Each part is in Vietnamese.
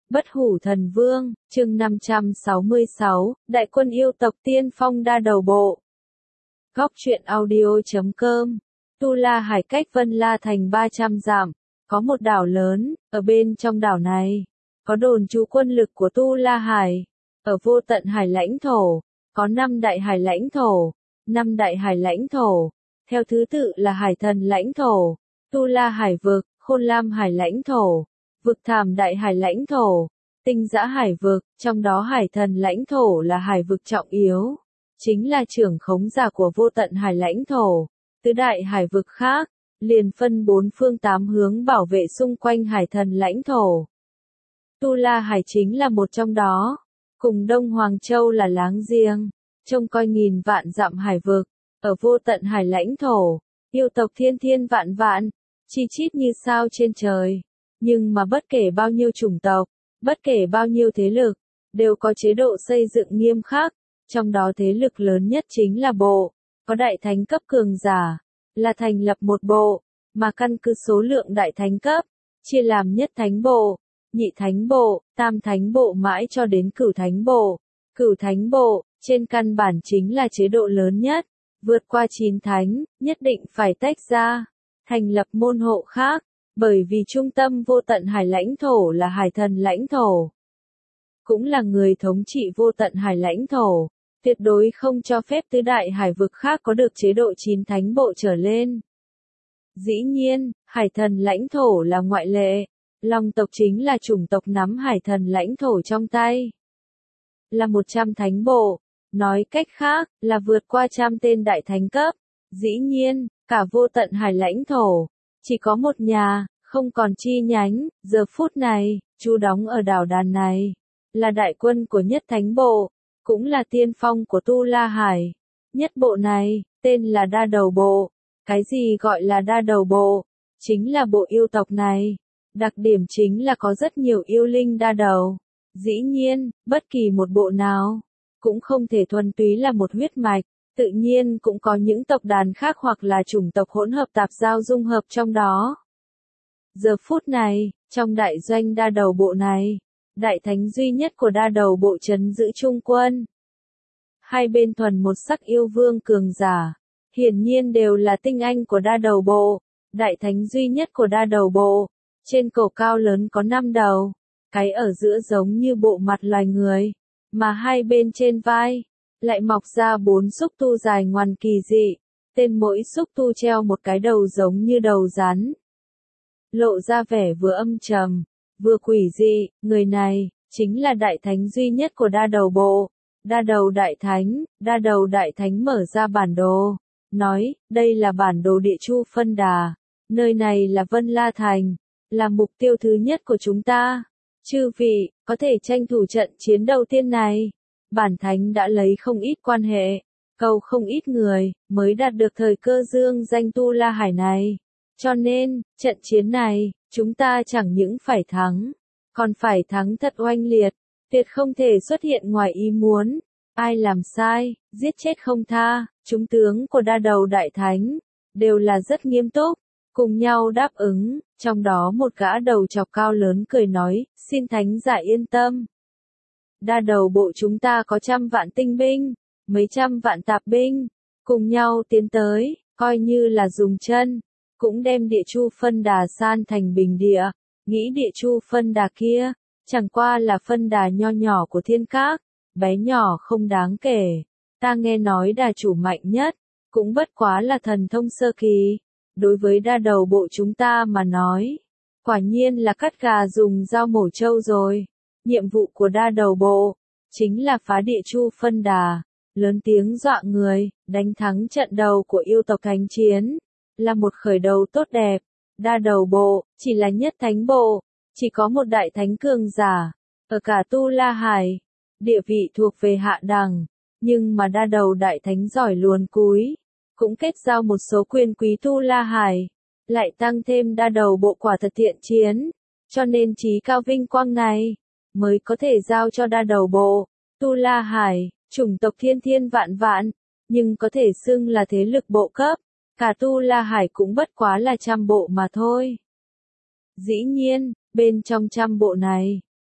Bất hủ thần vương, chương 566, đại quân yêu tộc tiên phong đa đầu bộ. Góc truyện audio.com. Tu La Hải cách Vân La Thành 300 dặm, có một đảo lớn, ở bên trong đảo này, có đồn trú quân lực của Tu La Hải. Ở vô tận hải lãnh thổ, có 5 đại hải lãnh thổ, 5 đại hải lãnh thổ, theo thứ tự là Hải Thần lãnh thổ, Tu La Hải vực, Khôn Lam hải lãnh thổ, Vực Thảm đại hải lãnh thổ, Tinh Dã hải vực, trong đó Hải Thần lãnh thổ là hải vực trọng yếu, chính là trưởng khống giả của vô tận hải lãnh thổ. Tứ đại hải vực khác, liền phân 4 phương 8 hướng bảo vệ xung quanh Hải Thần lãnh thổ. Tu La Hải chính là một trong đó, cùng Đông Hoàng Châu là láng giềng, trông coi nghìn vạn dặm hải vực, ở vô tận hải lãnh thổ, yêu tộc thiên thiên vạn vạn, chi chít như sao trên trời. Nhưng mà bất kể bao nhiêu chủng tộc, bất kể bao nhiêu thế lực, đều có chế độ xây dựng nghiêm khắc, trong đó thế lực lớn nhất chính là bộ, có đại thánh cấp cường giả, là thành lập một bộ, mà căn cứ số lượng đại thánh cấp, chia làm nhất thánh bộ, nhị thánh bộ, tam thánh bộ mãi cho đến cửu thánh bộ. Cửu thánh bộ, trên căn bản chính là chế độ lớn nhất, vượt qua 9 thánh, nhất định phải tách ra, thành lập môn hộ khác, bởi vì trung tâm vô tận hải lãnh thổ là Hải Thần lãnh thổ. Cũng là người thống trị vô tận hải lãnh thổ, tuyệt đối không cho phép tứ đại hải vực khác có được chế độ 9 thánh bộ trở lên. Dĩ nhiên, Hải Thần lãnh thổ là ngoại lệ, Long tộc chính là chủng tộc nắm Hải Thần lãnh thổ trong tay. Là 100 thánh bộ, nói cách khác, là vượt qua 100 tên đại thánh cấp. Dĩ nhiên, cả vô tận hải lãnh thổ, chỉ có một nhà, không còn chi nhánh, giờ phút này, trú đóng ở đảo đàn này, là đại quân của nhất thánh bộ, cũng là tiên phong của Tu La Hải. Nhất bộ này, tên là đa đầu bộ. Cái gì gọi là đa đầu bộ? Chính là bộ yêu tộc này. Đặc điểm chính là có rất nhiều yêu linh đa đầu. Dĩ nhiên, bất kỳ một bộ nào, cũng không thể thuần túy là một huyết mạch, tự nhiên cũng có những tộc đàn khác hoặc là chủng tộc hỗn hợp tạp giao dung hợp trong đó. Giờ phút này, trong đại doanh đa đầu bộ này, đại thánh duy nhất của đa đầu bộ trấn giữ trung quân. Hai bên thuần một sắc yêu vương cường giả, hiển nhiên đều là tinh anh của đa đầu bộ. Đại thánh duy nhất của đa đầu bộ, trên cổ cao lớn có 5 đầu, cái ở giữa giống như bộ mặt loài người, mà hai bên trên vai lại mọc ra 4 xúc tu dài ngoằn kỳ dị, tên mỗi xúc tu treo một cái đầu giống như đầu rắn. Lộ ra vẻ vừa âm trầm, vừa quỷ dị, người này chính là đại thánh duy nhất của đa đầu bộ. Đa đầu đại thánh mở ra bản đồ, nói, đây là bản đồ địa chu phân đà, nơi này là Vân La Thành, là mục tiêu thứ nhất của chúng ta. Chư vị, có thể tranh thủ trận chiến đầu tiên này. Bản thánh đã lấy không ít quan hệ, cầu không ít người, mới đạt được thời cơ dương danh Tu La Hải này. Cho nên, trận chiến này, chúng ta chẳng những phải thắng, còn phải thắng thật oanh liệt, tuyệt không thể xuất hiện ngoài ý muốn. Ai làm sai, giết chết không tha. Chúng tướng của đa đầu đại thánh, đều là rất nghiêm túc, cùng nhau đáp ứng, trong đó một gã đầu chọc cao lớn cười nói, xin thánh giả yên tâm. Đa đầu bộ chúng ta có 100 vạn tinh binh, mấy trăm vạn tạp binh, cùng nhau tiến tới, coi như là dùng chân, cũng đem địa chu phân đà san thành bình địa. Nghĩ địa chu phân đà kia, chẳng qua là phân đà nho nhỏ của thiên các, bé nhỏ không đáng kể. Ta nghe nói đà chủ mạnh nhất, cũng bất quá là thần thông sơ kỳ. Đối với đa đầu bộ chúng ta mà nói, quả nhiên là cắt gà dùng dao mổ trâu rồi. Nhiệm vụ của đa đầu bộ, chính là phá địa chu phân đà, lớn tiếng dọa người, đánh thắng trận đầu của yêu tộc thánh chiến, là một khởi đầu tốt đẹp. Đa đầu bộ, chỉ là nhất thánh bộ, chỉ có một đại thánh cường giả, ở cả Tu La Hải, địa vị thuộc về hạ đẳng, nhưng mà đa đầu đại thánh giỏi luồn cúi, cũng kết giao một số quyền quý Tu La Hải, lại tăng thêm đa đầu bộ quả thật thiện chiến, cho nên trí cao vinh quang này, mới có thể giao cho đa đầu bộ. Tu La Hải, chủng tộc thiên thiên vạn vạn, nhưng có thể xưng là thế lực bộ cấp, cả Tu La Hải cũng bất quá là 100 bộ mà thôi. Dĩ nhiên, bên trong 100 bộ này,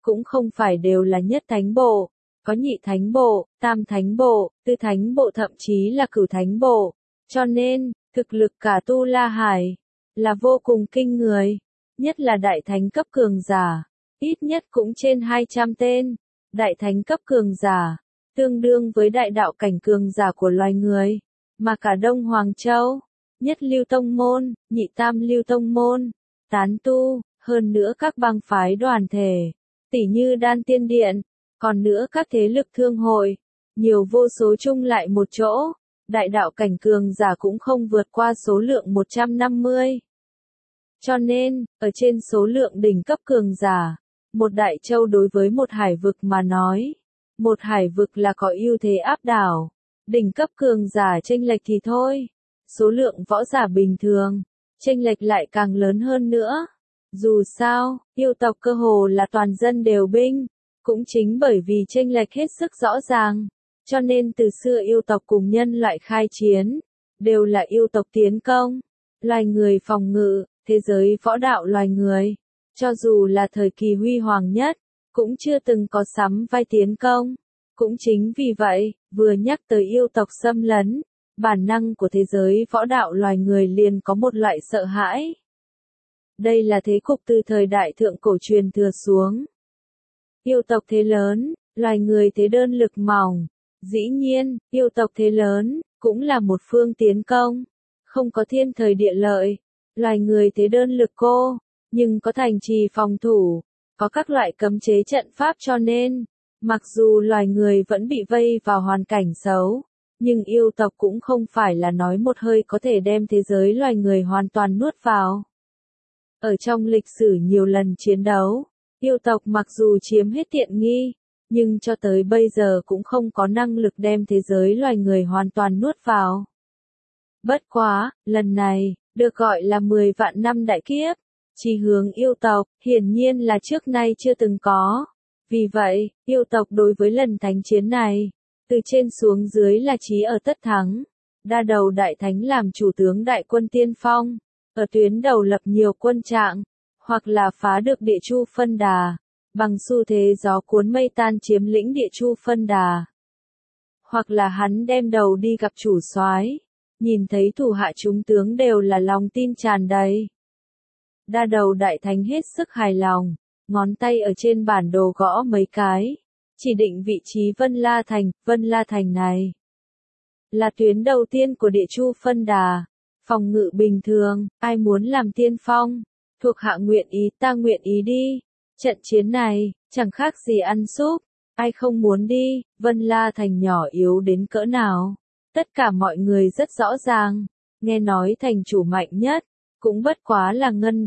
cũng không phải đều là nhất thánh bộ, có nhị thánh bộ, tam thánh bộ, tứ thánh bộ thậm chí là cửu thánh bộ, cho nên, thực lực cả Tu La Hải là vô cùng kinh người, nhất là đại thánh cấp cường giả, ít nhất cũng trên 200 tên, đại thánh cấp cường giả, tương đương với đại đạo cảnh cường giả của loài người, mà cả Đông Hoàng Châu, nhất lưu tông môn, nhị tam lưu tông môn, tán tu, hơn nữa các bang phái đoàn thể, tỉ như Đan Tiên Điện, còn nữa các thế lực thương hội, nhiều vô số chung lại một chỗ, đại đạo cảnh cường giả cũng không vượt qua số lượng 150. Cho nên, ở trên số lượng đỉnh cấp cường giả, một đại châu đối với một hải vực mà nói, một hải vực là có ưu thế áp đảo, đỉnh cấp cường giả chênh lệch thì thôi, số lượng võ giả bình thường, chênh lệch lại càng lớn hơn nữa. Dù sao, yêu tộc cơ hồ là toàn dân đều binh, cũng chính bởi vì chênh lệch hết sức rõ ràng, cho nên từ xưa yêu tộc cùng nhân loại khai chiến, đều là yêu tộc tiến công, loài người phòng ngự, thế giới võ đạo loài người, cho dù là thời kỳ huy hoàng nhất, cũng chưa từng có sắm vai tiến công. Cũng chính vì vậy, vừa nhắc tới yêu tộc xâm lấn, bản năng của thế giới võ đạo loài người liền có một loại sợ hãi. Đây là thế cục từ thời đại thượng cổ truyền thừa xuống. Yêu tộc thế lớn, loài người thế đơn lực mỏng. Dĩ nhiên, yêu tộc thế lớn, cũng là một phương tiến công. Không có thiên thời địa lợi, loài người thế đơn lực cô, nhưng có thành trì phòng thủ, có các loại cấm chế trận pháp cho nên, mặc dù loài người vẫn bị vây vào hoàn cảnh xấu, nhưng yêu tộc cũng không phải là nói một hơi có thể đem thế giới loài người hoàn toàn nuốt vào. Ở trong lịch sử nhiều lần chiến đấu, yêu tộc mặc dù chiếm hết tiện nghi, nhưng cho tới bây giờ cũng không có năng lực đem thế giới loài người hoàn toàn nuốt vào. Bất quá, lần này, được gọi là 10 vạn năm đại kiếp, chỉ hướng yêu tộc, hiển nhiên là trước nay chưa từng có. Vì vậy, yêu tộc đối với lần thánh chiến này, từ trên xuống dưới là chí ở tất thắng. Đa đầu đại thánh làm chủ tướng đại quân tiên phong, ở tuyến đầu lập nhiều quân trạng, hoặc là phá được địa chu phân đà, bằng xu thế gió cuốn mây tan chiếm lĩnh địa chu phân đà. Hoặc là hắn đem đầu đi gặp chủ soái, nhìn thấy thủ hạ chúng tướng đều là lòng tin tràn đầy. Đa đầu đại thánh hết sức hài lòng, ngón tay ở trên bản đồ gõ mấy cái, chỉ định vị trí Vân La Thành này là tuyến đầu tiên của địa chu phân đà, phòng ngự bình thường, ai muốn làm tiên phong, thuộc hạ nguyện ý ta nguyện ý đi, trận chiến này, chẳng khác gì ăn súp, ai không muốn đi, Vân La Thành nhỏ yếu đến cỡ nào, tất cả mọi người rất rõ ràng, nghe nói thành chủ mạnh nhất, cũng bất quá là ngân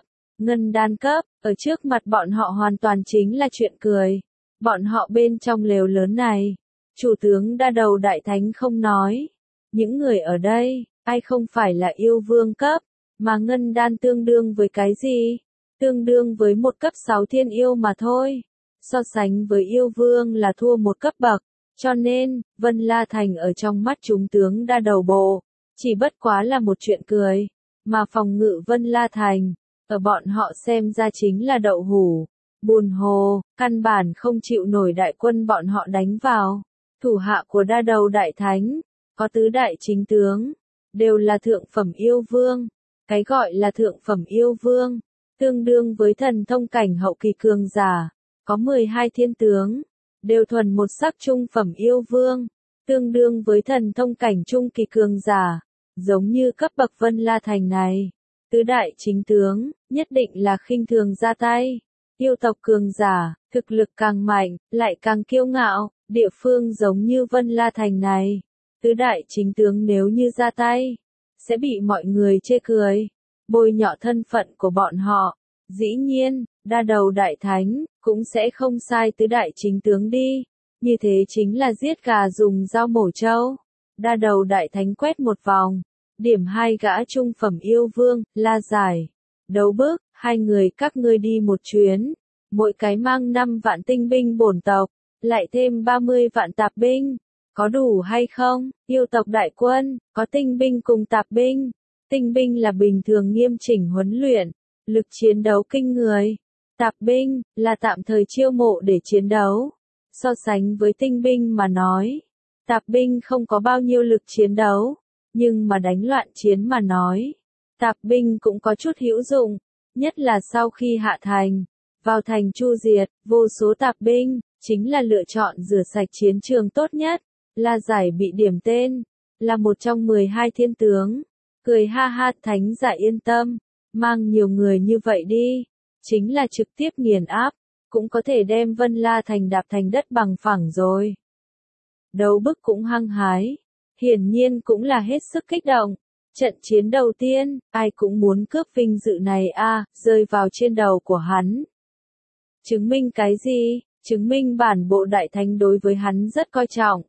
đan cấp, ở trước mặt bọn họ hoàn toàn chính là chuyện cười, bọn họ bên trong lều lớn này, chủ tướng đa đầu đại thánh không nói, những người ở đây, ai không phải là yêu vương cấp, mà ngân đan tương đương với cái gì? Tương đương với một cấp 6 thiên yêu mà thôi. So sánh với yêu vương là thua một cấp bậc, cho nên, Vân La Thành ở trong mắt chúng tướng đa đầu bộ, chỉ bất quá là một chuyện cười, mà phòng ngự Vân La Thành, ở bọn họ xem ra chính là đậu hủ, bùn hồ, căn bản không chịu nổi đại quân bọn họ đánh vào. Thủ hạ của đa đầu đại thánh, có tứ đại chính tướng, đều là thượng phẩm yêu vương. Cái gọi là thượng phẩm yêu vương, tương đương với thần thông cảnh hậu kỳ cường giả, có 12 thiên tướng, đều thuần một sắc trung phẩm yêu vương, tương đương với thần thông cảnh trung kỳ cường giả, giống như cấp bậc Vân La Thành này. Tứ đại chính tướng, nhất định là khinh thường ra tay. Yêu tộc cường giả, thực lực càng mạnh, lại càng kiêu ngạo, địa phương giống như Vân La Thành này. Tứ đại chính tướng nếu như ra tay, sẽ bị mọi người chê cười, bôi nhọ thân phận của bọn họ. Dĩ nhiên, đa đầu đại thánh, cũng sẽ không sai tứ đại chính tướng đi. Như thế chính là giết gà dùng dao mổ trâu. Đa đầu đại thánh quét một vòng, điểm hai gã trung phẩm yêu vương, la giải. Đấu bước, hai người các ngươi đi một chuyến, mỗi cái mang 5 vạn tinh binh bổn tộc, lại thêm 30 vạn tạp binh. Có đủ hay không? Yêu tộc đại quân, có tinh binh cùng tạp binh. Tinh binh là bình thường nghiêm chỉnh huấn luyện, lực chiến đấu kinh người. Tạp binh, là tạm thời chiêu mộ để chiến đấu. So sánh với tinh binh mà nói, tạp binh không có bao nhiêu lực chiến đấu, nhưng mà đánh loạn chiến mà nói, tạp binh cũng có chút hữu dụng, nhất là sau khi hạ thành, vào thành chu diệt, vô số tạp binh, chính là lựa chọn rửa sạch chiến trường tốt nhất. La Giải bị điểm tên, là một trong 12 thiên tướng. Cười ha ha, Thánh giả yên tâm, mang nhiều người như vậy đi, chính là trực tiếp nghiền áp, cũng có thể đem Vân La Thành đạp thành đất bằng phẳng rồi. Đấu Bức cũng hăng hái, hiển nhiên cũng là hết sức kích động. Trận chiến đầu tiên, ai cũng muốn cướp vinh dự này rơi vào trên đầu của hắn. Chứng minh cái gì? Chứng minh bản bộ đại thánh đối với hắn rất coi trọng.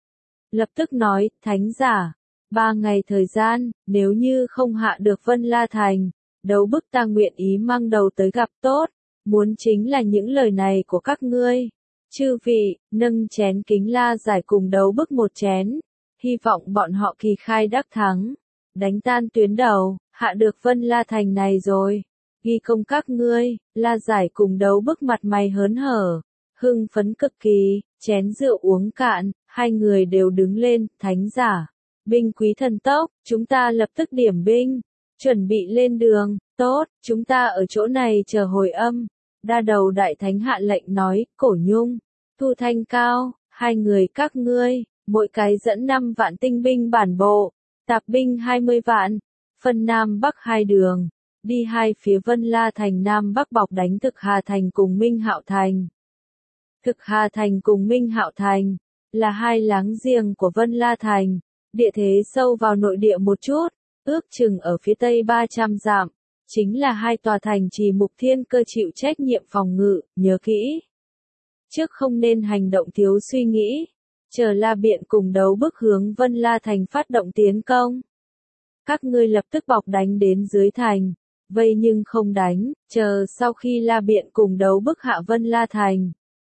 Lập tức nói, Thánh giả, 3 ngày thời gian, nếu như không hạ được Vân La Thành, Đấu Bức ta nguyện ý mang đầu tới gặp tốt, muốn chính là những lời này của các ngươi. Chư vị, nâng chén kính La Giải cùng Đấu Bức một chén, hy vọng bọn họ kỳ khai đắc thắng, đánh tan tuyến đầu, hạ được Vân La Thành này rồi. Ghi công các ngươi. La Giải cùng Đấu Bức mặt mày hớn hở, hưng phấn cực kỳ, chén rượu uống cạn, hai người đều đứng lên, Thánh giả, binh quý thần tốc, chúng ta lập tức điểm binh, chuẩn bị lên đường, tốt, chúng ta ở chỗ này chờ hồi âm. Đa Đầu đại thánh hạ lệnh nói, Cổ Nhung, Thu Thanh Cao, hai người các ngươi, mỗi cái dẫn 5 vạn tinh binh bản bộ, tạp binh 20 vạn, phân Nam Bắc 2 đường, đi hai phía Vân La Thành Nam Bắc bọc đánh Thực Hà Thành cùng Minh Hạo Thành. Thực Hà Thành cùng Minh Hạo Thành là hai láng giềng của Vân La Thành, địa thế sâu vào nội địa một chút, ước chừng ở phía tây 300 dặm, chính là hai tòa thành trì Mục Thiên Cơ chịu trách nhiệm phòng ngự, nhớ kỹ. Trước không nên hành động thiếu suy nghĩ, chờ La Biện cùng Đấu Bức hướng Vân La Thành phát động tiến công. Các ngươi lập tức bọc đánh đến dưới thành, vây nhưng không đánh, chờ sau khi La Biện cùng Đấu Bức hạ Vân La Thành.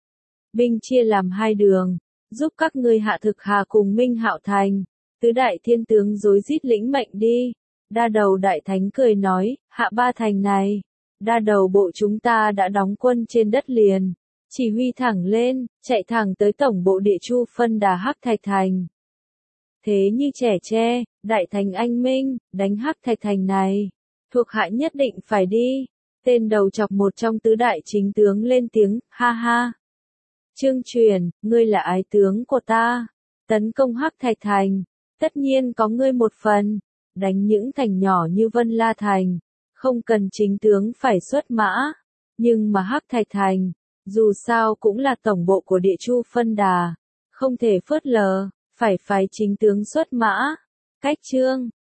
Binh chia làm 2 đường, giúp các ngươi hạ Thực Hà cùng Minh Hạo Thành. Tứ đại thiên tướng rối rít lĩnh mệnh đi. Đa Đầu đại thánh cười nói, hạ 3 thành này, Đa Đầu bộ chúng ta đã đóng quân trên đất liền, chỉ huy thẳng lên, chạy thẳng tới tổng bộ địa Chu Phân Đà Hắc Thạch Thành. Thế như trẻ tre, đại thành anh minh, đánh Hắc Thạch Thành này, thuộc hạ nhất định phải đi. Tên đầu chọc một trong tứ đại chính tướng lên tiếng, ha ha. Trương Truyền, ngươi là ái tướng của ta, tấn công Hắc Thạch Thành, tất nhiên có ngươi một phần, đánh những thành nhỏ như Vân La Thành, không cần chính tướng phải xuất mã, nhưng mà Hắc Thạch Thành, dù sao cũng là tổng bộ của địa Chu Phân Đà, không thể phớt lờ, phải phái chính tướng xuất mã. Cách chương